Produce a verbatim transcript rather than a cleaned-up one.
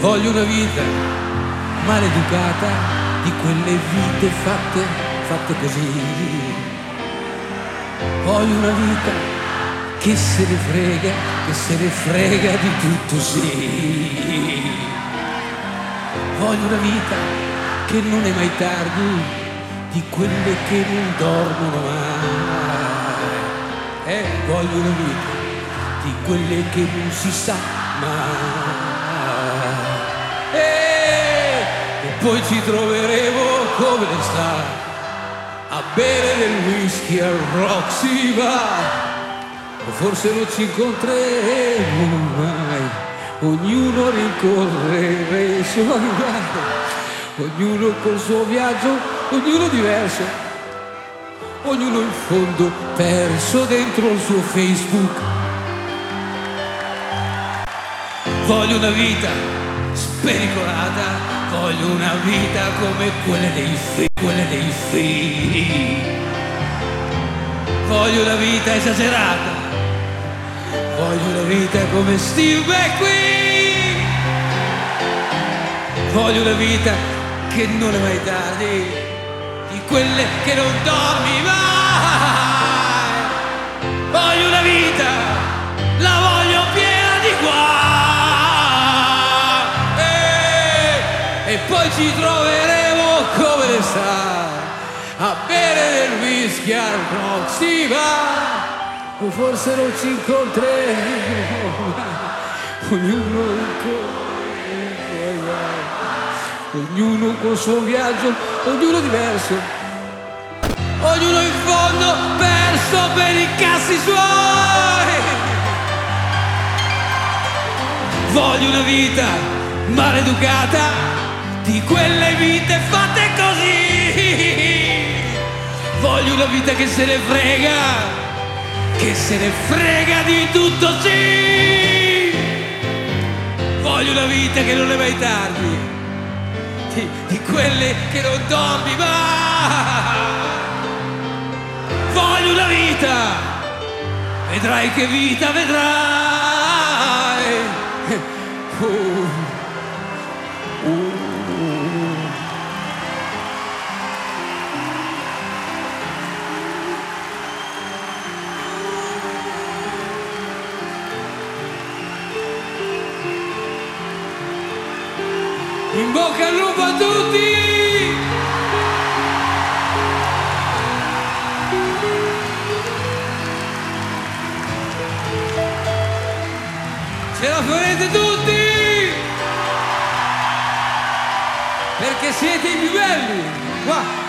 Voglio una vita maleducata, di quelle vite fatte, fatte così. Voglio una vita che se ne frega, che se ne frega di tutto, sì. Voglio una vita che non è mai tardi, di quelle che non dormono mai. Eh, voglio una vita di quelle che non si sa mai. E, e poi ci troveremo come le sta a bere del whisky al Roxy Bar. O forse non ci incontreremo mai, ognuno rincorrere i suoi viaggi, ognuno col suo viaggio, ognuno diverso, ognuno in fondo perso dentro il suo Facebook. Voglio una vita spericolata, voglio una vita come quelle dei figli, quelle dei figli. Voglio una vita esagerata, voglio una vita come Steve McQueen. Voglio una vita che non è mai tardi, di quelle che non dormi mai. Voglio una vita, la voglio piena di guai. E, e poi ci troveremo come le sta a bere del whisky al Roxy Bar. O forse non ci incontreremo mai, ognuno ognuno col suo viaggio, ognuno diverso, ognuno in fondo perso per i cazzi suoi. Voglio una vita maleducata, di quelle vite fatte così. Voglio una vita che se ne frega, che se ne frega di tutto, sì. Voglio una vita che non è mai tardi, di, di quelle che non dormi mai. Voglio una vita, vedrai che vita vedrai. Uh, uh. In bocca al lupo a tutti! Ce la farete tutti! Perché siete i più belli! Qua!